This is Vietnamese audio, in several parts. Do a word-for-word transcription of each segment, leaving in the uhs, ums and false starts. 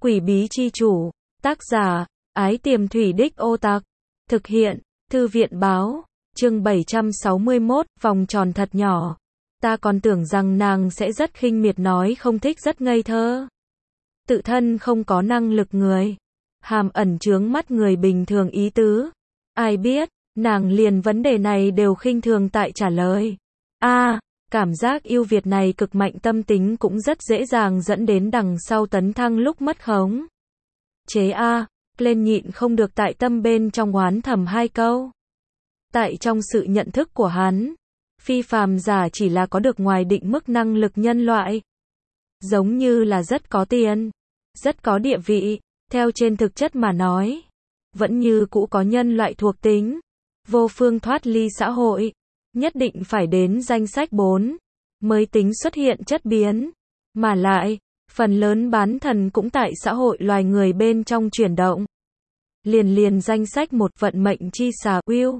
Quỷ bí chi chủ, tác giả, Ái Tiềm Thủy Đích Ô Tặc, thực hiện, Thư viện báo, chương bảy trăm sáu mươi mốt, vòng tròn thật nhỏ. Ta còn tưởng rằng nàng sẽ rất khinh miệt nói không thích rất ngây thơ. Tự thân không có năng lực người. Hàm ẩn chướng mắt người bình thường ý tứ. Ai biết, nàng liền vấn đề này đều khinh thường tại trả lời. A, à, cảm giác yêu Việt này cực mạnh tâm tính cũng rất dễ dàng dẫn đến đằng sau tấn thăng lúc mất khống. Chế A, à, lên nhịn không được tại tâm bên trong oán thầm hai câu. Tại trong sự nhận thức của hắn, phi phàm giả chỉ là có được ngoài định mức năng lực nhân loại. Giống như là rất có tiền, rất có địa vị, theo trên thực chất mà nói. Vẫn như cũ có nhân loại thuộc tính, vô phương thoát ly xã hội. Nhất định phải đến danh sách bốn mới tính xuất hiện chất biến. Mà lại, phần lớn bán thần cũng tại xã hội loài người bên trong chuyển động. Liền liền danh sách một vận mệnh chi xà Will.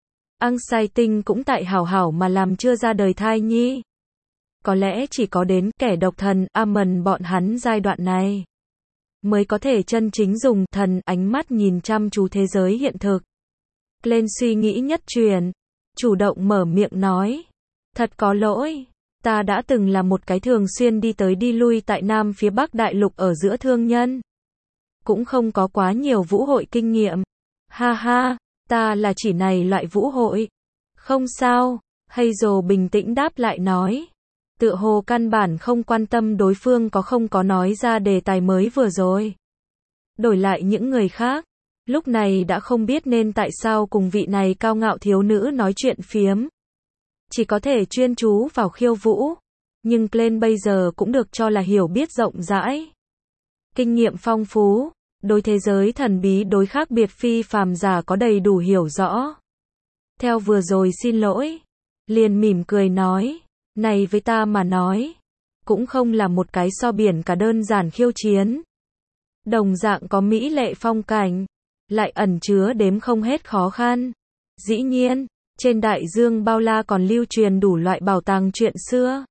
Anxiety cũng tại hảo hảo mà làm chưa ra đời thai nhi. Có lẽ chỉ có đến kẻ độc thần Amon bọn hắn giai đoạn này mới có thể chân chính dùng thần ánh mắt nhìn chăm chú thế giới hiện thực. Lên suy nghĩ nhất truyền, chủ động mở miệng nói. Thật có lỗi, ta đã từng là một cái thường xuyên đi tới đi lui tại Nam phía Bắc đại lục ở giữa thương nhân. Cũng không có quá nhiều vũ hội kinh nghiệm. Ha ha, ta là chỉ này loại vũ hội. Không sao, Hazel bình tĩnh đáp lại nói. Tựa hồ căn bản không quan tâm đối phương có không có nói ra đề tài mới vừa rồi. Đổi lại những người khác, lúc này đã không biết nên tại sao cùng vị này cao ngạo thiếu nữ nói chuyện phiếm. Chỉ có thể chuyên chú vào khiêu vũ. Nhưng Glenn bây giờ cũng được cho là hiểu biết rộng rãi. Kinh nghiệm phong phú, đối thế giới thần bí đối khác biệt phi phàm giả có đầy đủ hiểu rõ. Theo vừa rồi xin lỗi, liền mỉm cười nói, này với ta mà nói, cũng không là một cái so biển cả đơn giản khiêu chiến. Đồng dạng có mỹ lệ phong cảnh, lại ẩn chứa đếm không hết khó khăn. Dĩ nhiên, trên đại dương bao la còn lưu truyền đủ loại bảo tàng chuyện xưa.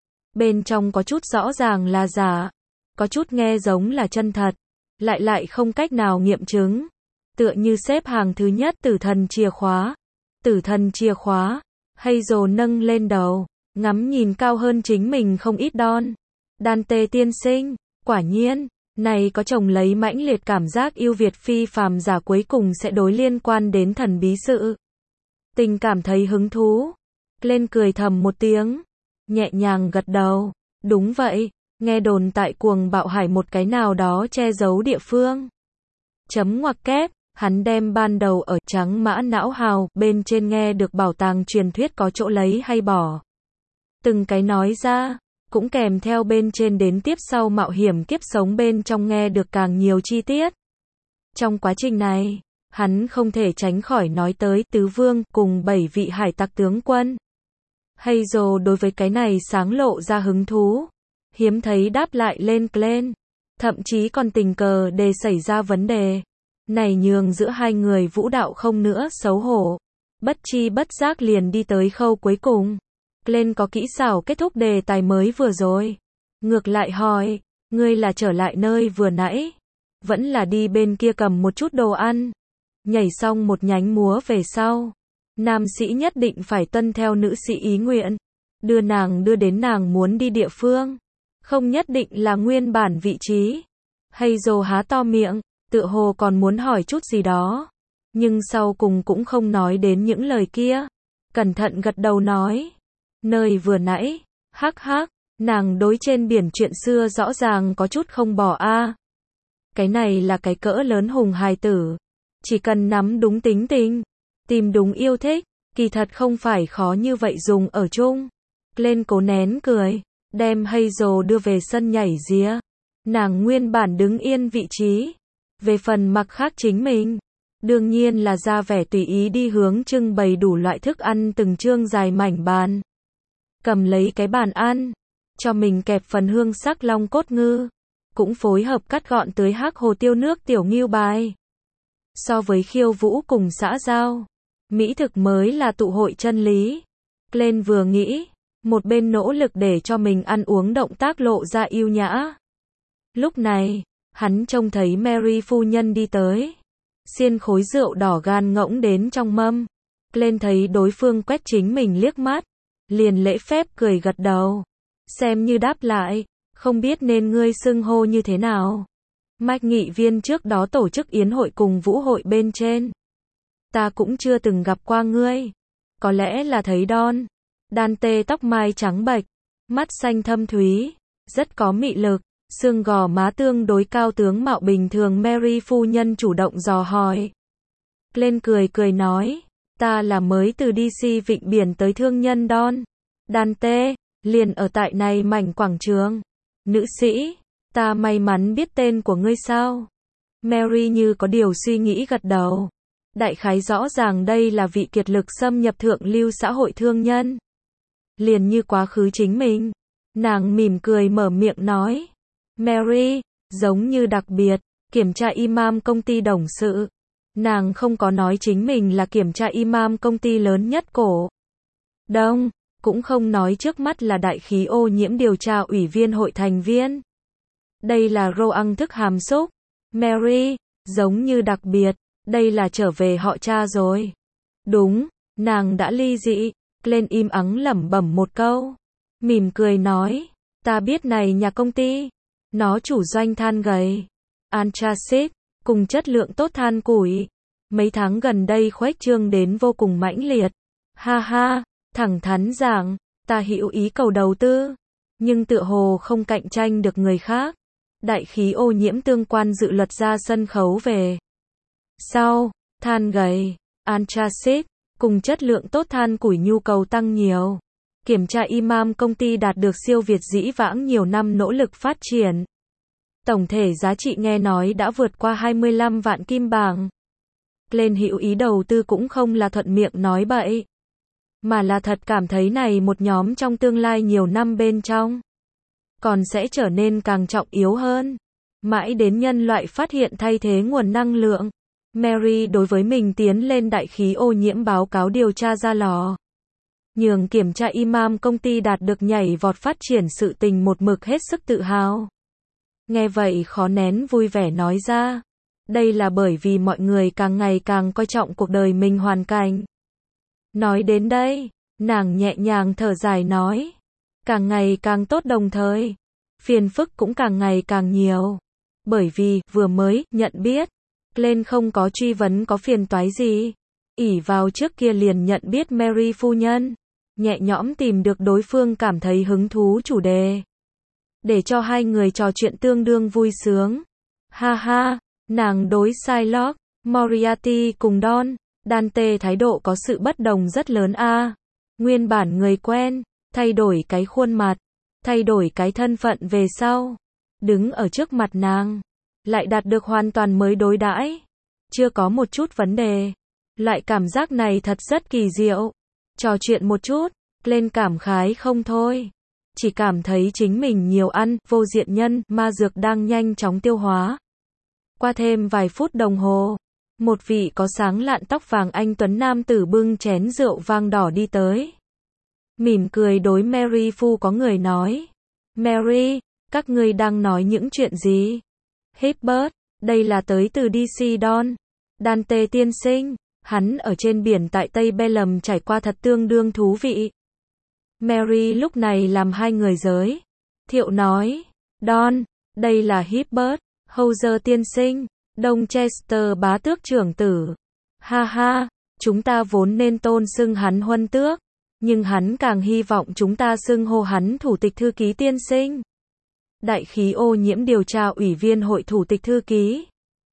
Bên trong có chút rõ ràng là giả, có chút nghe giống là chân thật, lại lại không cách nào nghiệm chứng. Tựa như xếp hàng thứ nhất tử thần chìa khóa. Tử thần chìa khóa, Hazel nâng lên đầu, ngắm nhìn cao hơn chính mình không ít đon. Dante tiên sinh, quả nhiên, này có chồng lấy mãnh liệt cảm giác yêu Việt phi phàm giả cuối cùng sẽ đối liên quan đến thần bí sự. Tình cảm thấy hứng thú. Lên cười thầm một tiếng, nhẹ nhàng gật đầu. Đúng vậy, nghe đồn tại cuồng bạo hải một cái nào đó che giấu địa phương. Chấm ngoặc kép, hắn đem ban đầu ở trắng mã não hào bên trên nghe được bảo tàng truyền thuyết có chỗ lấy hay bỏ. Từng cái nói ra, cũng kèm theo bên trên đến tiếp sau mạo hiểm kiếp sống bên trong nghe được càng nhiều chi tiết. Trong quá trình này, hắn không thể tránh khỏi nói tới tứ vương cùng bảy vị hải tặc tướng quân. Hazel đối với cái này sáng lộ ra hứng thú, hiếm thấy đáp lại lên Glenn, thậm chí còn tình cờ để xảy ra vấn đề. Này nhường giữa hai người vũ đạo không nữa xấu hổ, bất chi bất giác liền đi tới khâu cuối cùng. Glenn có kỹ xảo kết thúc đề tài mới vừa rồi. Ngược lại hỏi, ngươi là trở lại nơi vừa nãy, vẫn là đi bên kia cầm một chút đồ ăn. Nhảy xong một nhánh múa về sau, nam sĩ nhất định phải tuân theo nữ sĩ ý nguyện, đưa nàng đưa đến nàng muốn đi địa phương, không nhất định là nguyên bản vị trí. Hazel há to miệng, tựa hồ còn muốn hỏi chút gì đó, nhưng sau cùng cũng không nói đến những lời kia. Cẩn thận gật đầu nói, nơi vừa nãy, hắc hắc, nàng đối trên biển chuyện xưa rõ ràng có chút không bỏ a. Cái này là cái cỡ lớn hùng hài tử, chỉ cần nắm đúng tính tình, tìm đúng yêu thích, kỳ thật không phải khó như vậy dùng ở chung. Lên cố nén cười, đem Hazel đưa về sân nhảy día. Nàng nguyên bản đứng yên vị trí. Về phần mặc khác chính mình, đương nhiên là ra vẻ tùy ý đi hướng trưng bày đủ loại thức ăn từng chương dài mảnh bàn. Cầm lấy cái bàn ăn, cho mình kẹp phần hương sắc long cốt ngư, cũng phối hợp cắt gọn tới hắc hồ tiêu nước tiểu ngưu bài. So với khiêu vũ cùng xã giao, mỹ thực mới là tụ hội chân lý. Glenn vừa nghĩ, một bên nỗ lực để cho mình ăn uống động tác lộ ra yêu nhã. Lúc này, Hắn trông thấy Mary phu nhân đi tới. Xiên khối rượu đỏ gan ngỗng đến trong mâm. Glenn thấy đối phương quét chính mình liếc mắt. Liền lễ phép cười gật đầu. Xem như đáp lại. Không biết nên ngươi xưng hô như thế nào. Mike nghị viên trước đó tổ chức yến hội cùng vũ hội bên trên. Ta cũng chưa từng gặp qua ngươi. Có lẽ là thấy Don. Dante tóc mai trắng bệch. Mắt xanh thâm thúy. Rất có mị lực. Xương gò má tương đối cao tướng mạo bình thường Mary phu nhân chủ động dò hỏi. Glenn cười cười nói. Ta là mới từ đê xê Vịnh Biển tới thương nhân Don. Dante, liền ở tại này mảnh quảng trường. Nữ sĩ, ta may mắn biết tên của ngươi sao? Mary như có điều suy nghĩ gật đầu. Đại khái rõ ràng đây là vị kiệt lực xâm nhập thượng lưu xã hội thương nhân. Liền như quá khứ chính mình. Nàng mỉm cười mở miệng nói. Mary, giống như đặc biệt, kiểm tra imam công ty đồng sự. Nàng không có nói chính mình là kiểm tra imam công ty lớn nhất cổ Đông, cũng không nói trước mắt là đại khí ô nhiễm điều tra ủy viên hội thành viên. Đây là Roang thức hàm xúc. Mary, giống như đặc biệt, đây là trở về họ cha rồi. Đúng, nàng đã ly dị. Glenn im ắng lẩm bẩm một câu. Mỉm cười nói, ta biết này nhà công ty. Nó chủ doanh than gầy. Anthracite, cùng chất lượng tốt than củi. Mấy tháng gần đây khuếch trương đến vô cùng mãnh liệt. Ha ha, thẳng thắn giảng, ta hữu ý cầu đầu tư. Nhưng tựa hồ không cạnh tranh được người khác. Đại khí ô nhiễm tương quan dự luật ra sân khấu về. Sau, than gầy, anthracite, cùng chất lượng tốt than củi nhu cầu tăng nhiều. Kiểm tra imam công ty đạt được siêu việt dĩ vãng nhiều năm nỗ lực phát triển. Tổng thể giá trị nghe nói đã vượt qua hai mươi lăm vạn kim bảng. Glenn hữu ý đầu tư cũng không là thuận miệng nói bậy. Mà là thật cảm thấy này một nhóm trong tương lai nhiều năm bên trong. Còn sẽ trở nên càng trọng yếu hơn. Mãi đến nhân loại phát hiện thay thế nguồn năng lượng. Mary đối với mình tiến lên đại khí ô nhiễm báo cáo điều tra ra lò. Nhường kiểm tra imam công ty đạt được nhảy vọt phát triển sự tình một mực hết sức tự hào. Nghe vậy khó nén vui vẻ nói ra. Đây là bởi vì mọi người càng ngày càng coi trọng cuộc đời mình hoàn cảnh. Nói đến đây, nàng nhẹ nhàng thở dài nói. Càng ngày càng tốt đồng thời. Phiền phức cũng càng ngày càng nhiều. Bởi vì, vừa mới, nhận biết. Glenn không có truy vấn có phiền toái gì. ỷ vào trước kia liền nhận biết Mary phu nhân. Nhẹ nhõm tìm được đối phương cảm thấy hứng thú chủ đề. Để cho hai người trò chuyện tương đương vui sướng. Ha ha, nàng đối Shylock, Moriarty cùng Don, Dante thái độ có sự bất đồng rất lớn a. À. Nguyên bản người quen, thay đổi cái khuôn mặt, thay đổi cái thân phận về sau. Đứng ở trước mặt nàng, lại đạt được hoàn toàn mới đối đãi. Chưa có một chút vấn đề. Loại cảm giác này thật rất kỳ diệu. Trò chuyện một chút, Glenn cảm khái không thôi. Chỉ cảm thấy chính mình nhiều ăn, vô diện nhân, ma dược đang nhanh chóng tiêu hóa. Qua thêm vài phút đồng hồ, một vị có sáng lạn tóc vàng anh tuấn nam tử bưng chén rượu vang đỏ đi tới. Mỉm cười đối Mary phu có người nói. Mary, các ngươi đang nói những chuyện gì? Hibbert, đây là tới từ đê xê Don. Dante tiên sinh, hắn ở trên biển tại Tây Bellum trải qua thật tương đương thú vị. Mary lúc này làm hai người giới thiệu nói. Don, đây là Hibbert, Hauser tiên sinh, Đông Chester bá tước trưởng tử. Ha ha, chúng ta vốn nên tôn xưng hắn huân tước, nhưng hắn càng hy vọng chúng ta xưng hô hắn thủ tịch thư ký tiên sinh. Đại khí ô nhiễm điều tra ủy viên hội thủ tịch thư ký.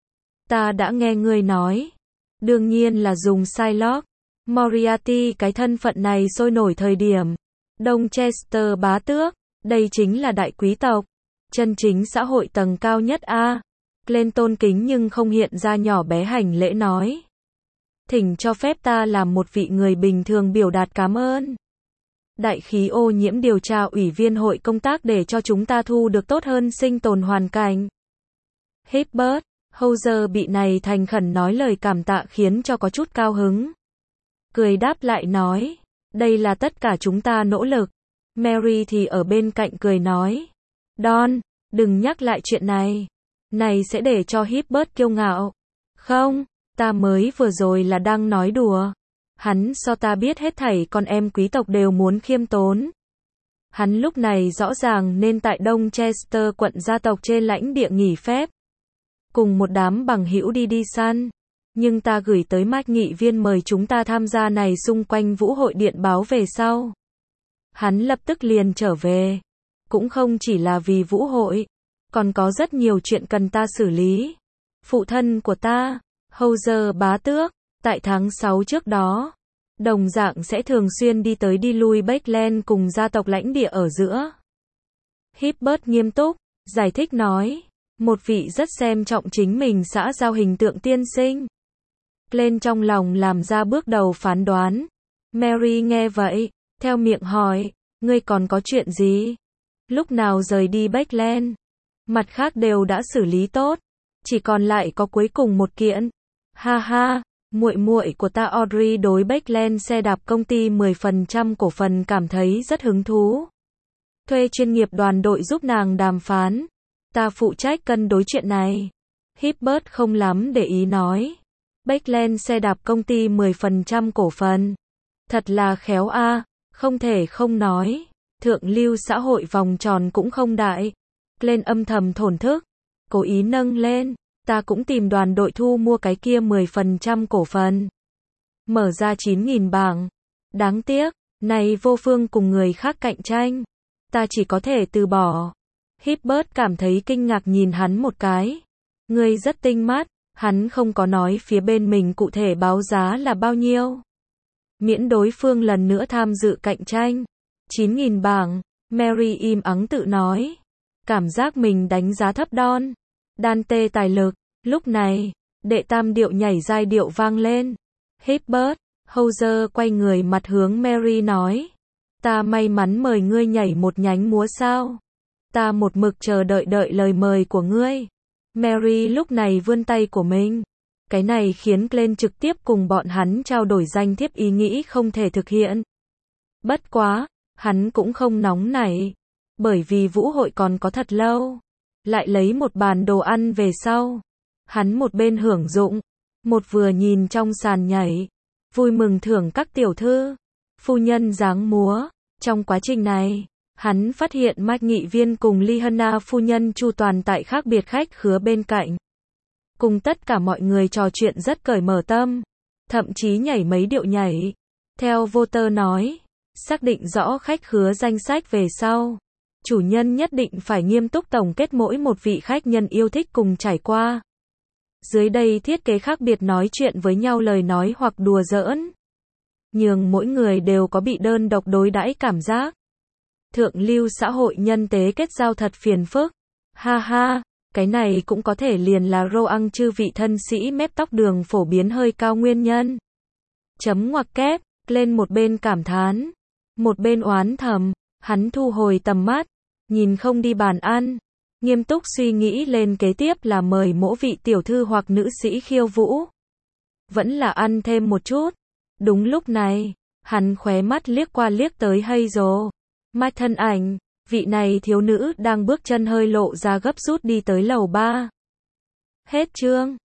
Ta đã nghe ngươi nói. Đương nhiên là dùng Shylock, Moriarty cái thân phận này sôi nổi thời điểm. Đông Chester bá tước, đây chính là đại quý tộc. Chân chính xã hội tầng cao nhất a. Glenn tôn kính nhưng không hiện ra nhỏ bé hành lễ nói. Thỉnh cho phép ta làm một vị người bình thường biểu đạt cảm ơn. Đại khí ô nhiễm điều tra ủy viên hội công tác để cho chúng ta thu được tốt hơn sinh tồn hoàn cảnh. Hibbert, Hauser bị này thành khẩn nói lời cảm tạ khiến cho có chút cao hứng. Cười đáp lại nói, đây là tất cả chúng ta nỗ lực. Mary thì ở bên cạnh cười nói, Don, đừng nhắc lại chuyện này. này sẽ để cho Hibbert kiêu ngạo. Không, ta mới vừa rồi là đang nói đùa. Hắn so ta biết hết thảy con em quý tộc đều muốn khiêm tốn. Hắn lúc này rõ ràng nên tại Đông Chester quận gia tộc trên lãnh địa nghỉ phép. Cùng một đám bằng hữu đi đi săn. Nhưng ta gửi tới Mike nghị viên mời chúng ta tham gia này xung quanh vũ hội điện báo về sau. Hắn lập tức liền trở về. Cũng không chỉ là vì vũ hội. Còn có rất nhiều chuyện cần ta xử lý. Phụ thân của ta, Howser bá tước, tại tháng sáu trước đó, đồng dạng sẽ thường xuyên đi tới đi lui Bakeland cùng gia tộc lãnh địa ở giữa. Hibbert nghiêm túc, giải thích nói, một vị rất xem trọng chính mình xã giao hình tượng tiên sinh. Lên trong lòng làm ra bước đầu phán đoán. Mary nghe vậy, theo miệng hỏi, ngươi còn có chuyện gì? Lúc nào rời đi Bakeland? Mặt khác đều đã xử lý tốt, chỉ còn lại có cuối cùng một kiện. Ha ha, muội muội của ta Audrey đối Bakeland xe đạp công ty mười phần trăm cổ phần cảm thấy rất hứng thú. Thuê chuyên nghiệp đoàn đội giúp nàng đàm phán. Ta phụ trách cân đối chuyện này. Hibbert không lắm để ý nói. Bakeland xe đạp công ty mười phần trăm cổ phần. Thật là khéo a, không thể không nói. Thượng lưu xã hội vòng tròn cũng không đại. Lên âm thầm thổn thức. Cố ý nâng lên. Ta cũng tìm đoàn đội thu mua cái kia mười phần trăm cổ phần. Mở ra chín nghìn bảng. Đáng tiếc, này vô phương cùng người khác cạnh tranh. Ta chỉ có thể từ bỏ. Hibbert cảm thấy kinh ngạc nhìn hắn một cái. Ngươi rất tinh mắt, hắn không có nói phía bên mình cụ thể báo giá là bao nhiêu. Miễn đối phương lần nữa tham dự cạnh tranh. chín nghìn bảng, Mary im ắng tự nói. Cảm giác mình đánh giá thấp đon. Đan tê tài lực, lúc này, đệ tam điệu nhảy giai điệu vang lên. Hibbert, Howser quay người mặt hướng Mary nói. Ta may mắn mời ngươi nhảy một nhánh múa sao. Ta một mực chờ đợi đợi lời mời của ngươi. Mary lúc này vươn tay của mình. Cái này khiến Glenn trực tiếp cùng bọn hắn trao đổi danh thiếp ý nghĩ không thể thực hiện. Bất quá, hắn cũng không nóng nảy. Bởi vì vũ hội còn có thật lâu. Lại lấy một bàn đồ ăn về sau. Hắn một bên hưởng dụng. Một vừa nhìn trong sàn nhảy. Vui mừng thưởng các tiểu thư. Phu nhân dáng múa. Trong quá trình này, hắn phát hiện Mike nghị viên cùng Liana phu nhân chu toàn tại khác biệt khách khứa bên cạnh. Cùng tất cả mọi người trò chuyện rất cởi mở tâm. Thậm chí nhảy mấy điệu nhảy. Theo voter nói, xác định rõ khách khứa danh sách về sau. Chủ nhân nhất định phải nghiêm túc tổng kết mỗi một vị khách nhân yêu thích cùng trải qua. Dưới đây thiết kế khác biệt nói chuyện với nhau lời nói hoặc đùa giỡn. Nhường mỗi người đều có bị đơn độc đối đãi cảm giác. Thượng lưu xã hội nhân tế kết giao thật phiền phức. Ha ha, cái này cũng có thể liền là rô ăn chư vị thân sĩ mép tóc đường phổ biến hơi cao nguyên nhân. Chấm ngoặc kép, lên một bên cảm thán. Một bên oán thầm, hắn thu hồi tầm mắt, nhìn không đi bàn ăn. Nghiêm túc suy nghĩ lên kế tiếp là mời mỗi vị tiểu thư hoặc nữ sĩ khiêu vũ. Vẫn là ăn thêm một chút. Đúng lúc này, hắn khóe mắt liếc qua liếc tới Hazel. Mike thân ảnh, vị này thiếu nữ đang bước chân hơi lộ ra gấp rút đi tới lầu ba. Hết chương.